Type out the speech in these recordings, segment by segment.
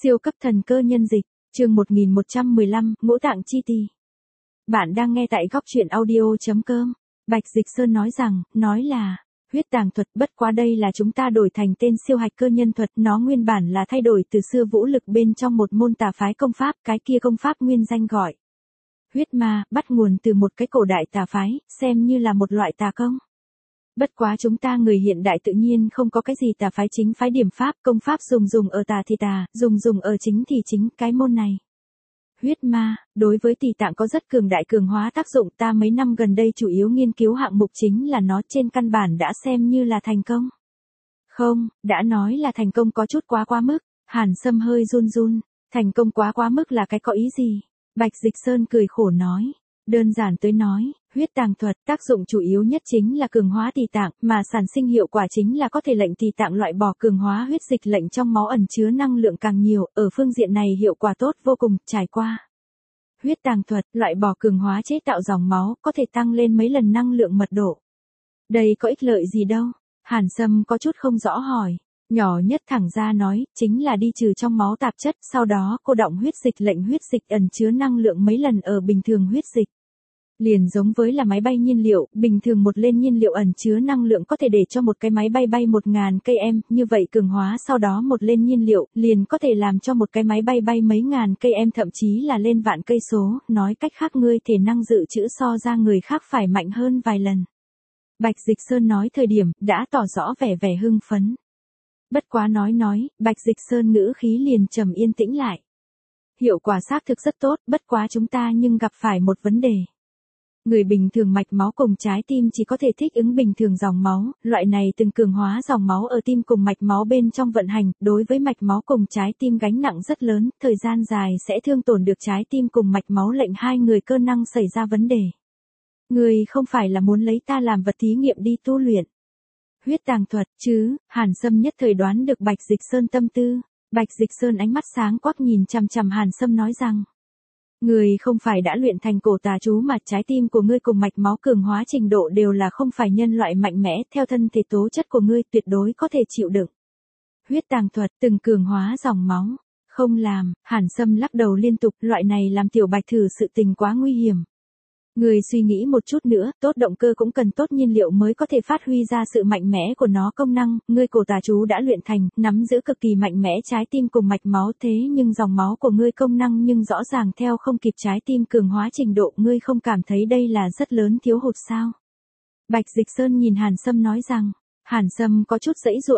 Siêu cấp thần cơ nhân dịch, chương 1115, ngũ tạng chi tỳ. Bạn đang nghe tại góc truyện audio.com. Bạch Dịch Sơn nói là, huyết tàng thuật, bất quá đây là chúng ta đổi thành tên siêu hạch cơ nhân thuật, nó nguyên bản là thay đổi từ xưa vũ lực bên trong một môn tà phái công pháp, cái kia công pháp nguyên danh gọi huyết ma, bắt nguồn từ một cái cổ đại tà phái, xem như là một loại tà công. Bất quá chúng ta người hiện đại tự nhiên không có cái gì tà phái chính phái điểm pháp, công pháp dùng ở tà thì tà, dùng ở chính thì chính, cái môn này. Huyết ma, đối với tỳ tạng có rất cường đại cường hóa tác dụng, ta mấy năm gần đây chủ yếu nghiên cứu hạng mục chính là nó, trên căn bản đã xem như là thành công. Không, đã nói là thành công có chút quá mức, Hàn Sâm hơi run, thành công quá mức là cái có ý gì? Bạch Dịch Sơn cười khổ nói, đơn giản tới nói, huyết tàng thuật tác dụng chủ yếu nhất chính là cường hóa tỳ tạng, mà sản sinh hiệu quả chính là có thể lệnh tỳ tạng loại bỏ cường hóa huyết dịch, lệnh trong máu ẩn chứa năng lượng càng nhiều, ở phương diện này hiệu quả tốt vô cùng, trải qua huyết tàng thuật, loại bỏ cường hóa chế tạo dòng máu, có thể tăng lên mấy lần năng lượng mật độ. Đây có ích lợi gì đâu? Hàn Sâm có chút không rõ hỏi. Nhỏ nhất thẳng ra nói, chính là đi trừ trong máu tạp chất, sau đó cô đọng huyết dịch, lệnh huyết dịch ẩn chứa năng lượng mấy lần ở bình thường huyết dịch. Liền giống với là máy bay nhiên liệu, bình thường một lên nhiên liệu ẩn chứa năng lượng có thể để cho một cái máy bay bay 1000 km, như vậy cường hóa sau đó một lên nhiên liệu, liền có thể làm cho một cái máy bay bay mấy ngàn km, thậm chí là lên vạn cây số, nói cách khác ngươi thể năng dự trữ so ra người khác phải mạnh hơn vài lần. Bạch Dịch Sơn nói thời điểm, đã tỏ rõ vẻ hưng phấn. Bất quá nói, Bạch Dịch Sơn ngữ khí liền trầm yên tĩnh lại. Hiệu quả xác thực rất tốt, bất quá chúng ta nhưng gặp phải một vấn đề. Người bình thường mạch máu cùng trái tim chỉ có thể thích ứng bình thường dòng máu, loại này từng cường hóa dòng máu ở tim cùng mạch máu bên trong vận hành, đối với mạch máu cùng trái tim gánh nặng rất lớn, thời gian dài sẽ thương tổn được trái tim cùng mạch máu, lệnh hai người cơ năng xảy ra vấn đề. Người không phải là muốn lấy ta làm vật thí nghiệm đi tu luyện huyết tàng thuật chứ? Hàn Sâm nhất thời đoán được Bạch Dịch Sơn tâm tư. Bạch Dịch Sơn ánh mắt sáng quắc nhìn chằm Hàn Sâm nói rằng, người không phải đã luyện thành cổ tà chú mà trái tim của ngươi cùng mạch máu cường hóa trình độ đều là không phải nhân loại mạnh mẽ, theo thân thể tố chất của ngươi tuyệt đối có thể chịu đựng huyết tàng thuật, từng cường hóa dòng máu. Không làm, Hàn Sâm lắc đầu liên tục, loại này làm tiểu Bạch thử sự tình quá nguy hiểm. Người suy nghĩ một chút nữa, tốt động cơ cũng cần tốt nhiên liệu mới có thể phát huy ra sự mạnh mẽ của nó công năng, ngươi cổ tà chú đã luyện thành, nắm giữ cực kỳ mạnh mẽ trái tim cùng mạch máu, thế nhưng dòng máu của ngươi công năng nhưng rõ ràng theo không kịp trái tim cường hóa trình độ, ngươi không cảm thấy đây là rất lớn thiếu hụt sao? Bạch Dịch Sơn nhìn Hàn Sâm nói rằng, Hàn Sâm có chút giãy giụa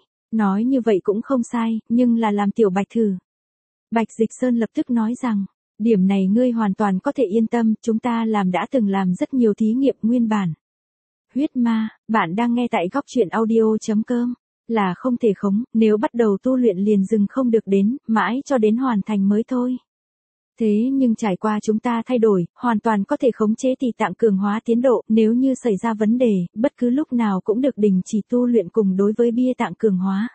nói như vậy cũng không sai, nhưng là làm tiểu Bạch thử. Bạch Dịch Sơn lập tức nói rằng, điểm này ngươi hoàn toàn có thể yên tâm, chúng ta đã từng làm rất nhiều thí nghiệm nguyên bản. Huyết ma, bạn đang nghe tại góc truyện audio.com, là không thể khống, nếu bắt đầu tu luyện liền dừng không được đến, mãi cho đến hoàn thành mới thôi. Thế nhưng trải qua chúng ta thay đổi, hoàn toàn có thể khống chế tỳ tạng cường hóa tiến độ, nếu như xảy ra vấn đề, bất cứ lúc nào cũng được đình chỉ tu luyện cùng đối với bia tạng cường hóa.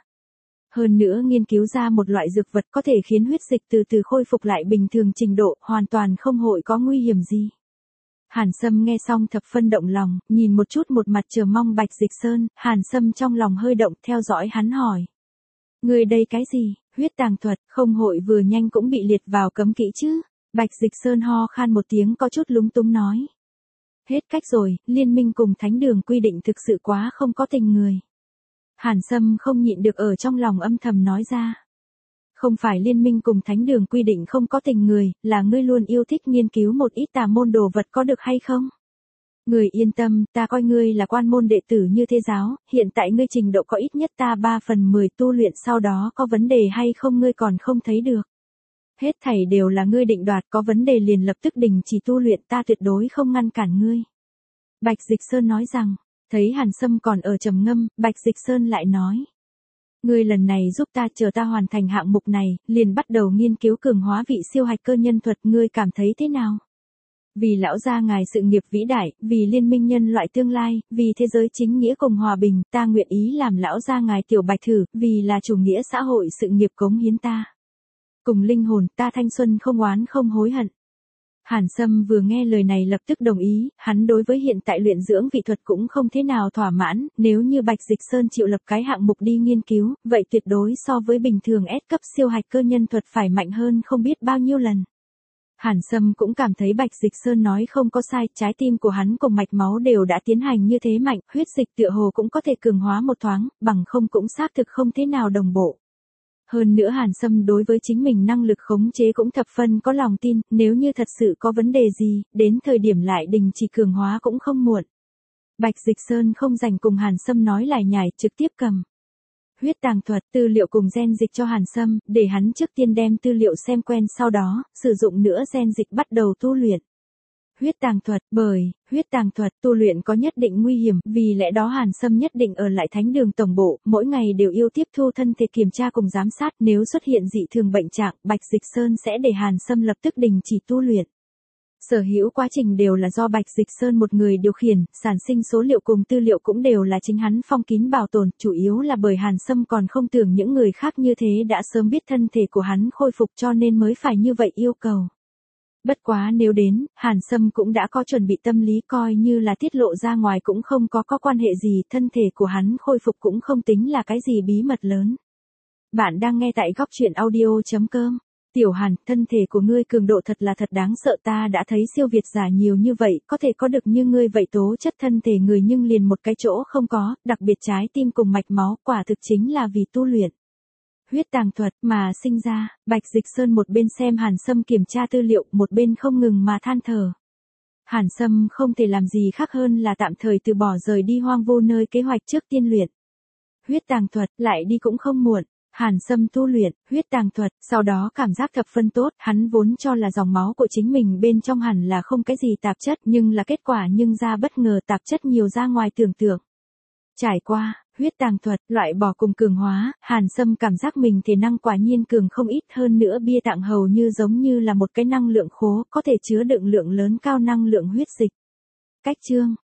Hơn nữa nghiên cứu ra một loại dược vật có thể khiến huyết dịch từ từ khôi phục lại bình thường trình độ, hoàn toàn không hội có nguy hiểm gì. Hàn Sâm nghe xong thập phân động lòng, nhìn một chút một mặt chờ mong Bạch Dịch Sơn, Hàn Sâm trong lòng hơi động, theo dõi hắn hỏi. Người đây cái gì, huyết tàng thuật, không hội vừa nhanh cũng bị liệt vào cấm kỵ chứ? Bạch Dịch Sơn ho khan một tiếng có chút lúng túng nói. Hết cách rồi, liên minh cùng thánh đường quy định thực sự quá không có tình người. Hàn Sâm không nhịn được ở trong lòng âm thầm nói ra. Không phải liên minh cùng thánh đường quy định không có tình người, là ngươi luôn yêu thích nghiên cứu một ít tà môn đồ vật có được hay không? Người yên tâm, ta coi ngươi là quan môn đệ tử như thế giáo, hiện tại ngươi trình độ có ít nhất ta 3/10 tu luyện, sau đó có vấn đề hay không ngươi còn không thấy được. Hết thảy đều là ngươi định đoạt, có vấn đề liền lập tức đình chỉ tu luyện, ta tuyệt đối không ngăn cản ngươi. Bạch Dịch Sơn nói rằng. Thấy Hàn Sâm còn ở trầm ngâm, Bạch Dịch Sơn lại nói. Ngươi lần này giúp ta, chờ ta hoàn thành hạng mục này, liền bắt đầu nghiên cứu cường hóa vị siêu hạch cơ nhân thuật, ngươi cảm thấy thế nào? Vì lão gia ngài sự nghiệp vĩ đại, vì liên minh nhân loại tương lai, vì thế giới chính nghĩa cùng hòa bình, ta nguyện ý làm lão gia ngài tiểu Bạch thử, vì là chủ nghĩa xã hội sự nghiệp cống hiến ta. Cùng linh hồn, ta thanh xuân không oán không hối hận. Hàn Sâm vừa nghe lời này lập tức đồng ý, hắn đối với hiện tại luyện dưỡng vị thuật cũng không thế nào thỏa mãn, nếu như Bạch Dịch Sơn chịu lập cái hạng mục đi nghiên cứu, vậy tuyệt đối so với bình thường S cấp siêu hạch cơ nhân thuật phải mạnh hơn không biết bao nhiêu lần. Hàn Sâm cũng cảm thấy Bạch Dịch Sơn nói không có sai, trái tim của hắn cùng mạch máu đều đã tiến hành như thế mạnh, huyết dịch tựa hồ cũng có thể cường hóa một thoáng, bằng không cũng xác thực không thế nào đồng bộ. Hơn nữa Hàn Sâm đối với chính mình năng lực khống chế cũng thập phân có lòng tin, nếu như thật sự có vấn đề gì, đến thời điểm lại đình chỉ cường hóa cũng không muộn. Bạch Dịch Sơn không dành cùng Hàn Sâm nói lải nhải, trực tiếp cầm huyết tàng thuật, tư liệu cùng gen dịch cho Hàn Sâm, để hắn trước tiên đem tư liệu xem quen, sau đó, sử dụng nữa gen dịch bắt đầu tu luyện. Huyết tàng thuật, bởi huyết tàng thuật tu luyện có nhất định nguy hiểm, vì lẽ đó Hàn Sâm nhất định ở lại Thánh Đường tổng bộ, mỗi ngày đều yêu tiếp thu thân thể kiểm tra cùng giám sát, nếu xuất hiện dị thường bệnh trạng, Bạch Dịch Sơn sẽ để Hàn Sâm lập tức đình chỉ tu luyện. Sở hữu quá trình đều là do Bạch Dịch Sơn một người điều khiển, sản sinh số liệu cùng tư liệu cũng đều là chính hắn phong kín bảo tồn, chủ yếu là bởi Hàn Sâm còn không tưởng những người khác như thế đã sớm biết thân thể của hắn khôi phục cho nên mới phải như vậy yêu cầu. Bất quá nếu đến, Hàn Sâm cũng đã có chuẩn bị tâm lý, coi như là tiết lộ ra ngoài cũng không có quan hệ gì, thân thể của hắn khôi phục cũng không tính là cái gì bí mật lớn. Bạn đang nghe tại góc truyện audio.com. Tiểu Hàn, thân thể của ngươi cường độ thật là thật đáng sợ, ta đã thấy siêu việt giả nhiều như vậy, có thể có được như ngươi vậy tố chất thân thể người nhưng liền một cái chỗ không có, đặc biệt trái tim cùng mạch máu, quả thực chính là vì tu luyện huyết tàng thuật mà sinh ra. Bạch Dịch Sơn một bên xem Hàn Sâm kiểm tra tư liệu, một bên không ngừng mà than thở. Hàn Sâm không thể làm gì khác hơn là tạm thời từ bỏ rời đi hoang vu nơi kế hoạch trước tiên luyện huyết tàng thuật, lại đi cũng không muộn. Hàn Sâm tu luyện huyết tàng thuật, sau đó cảm giác thập phân tốt, hắn vốn cho là dòng máu của chính mình bên trong hẳn là không cái gì tạp chất, nhưng là kết quả nhưng ra bất ngờ tạp chất nhiều ra ngoài tưởng tượng. Trải qua huyết tàng thuật, loại bỏ cùng cường hóa, Hàn Sâm cảm giác mình thể năng quả nhiên cường không ít, hơn nữa bia tạng hầu như giống như là một cái năng lượng khố, có thể chứa đựng lượng lớn cao năng lượng huyết dịch. Cách chương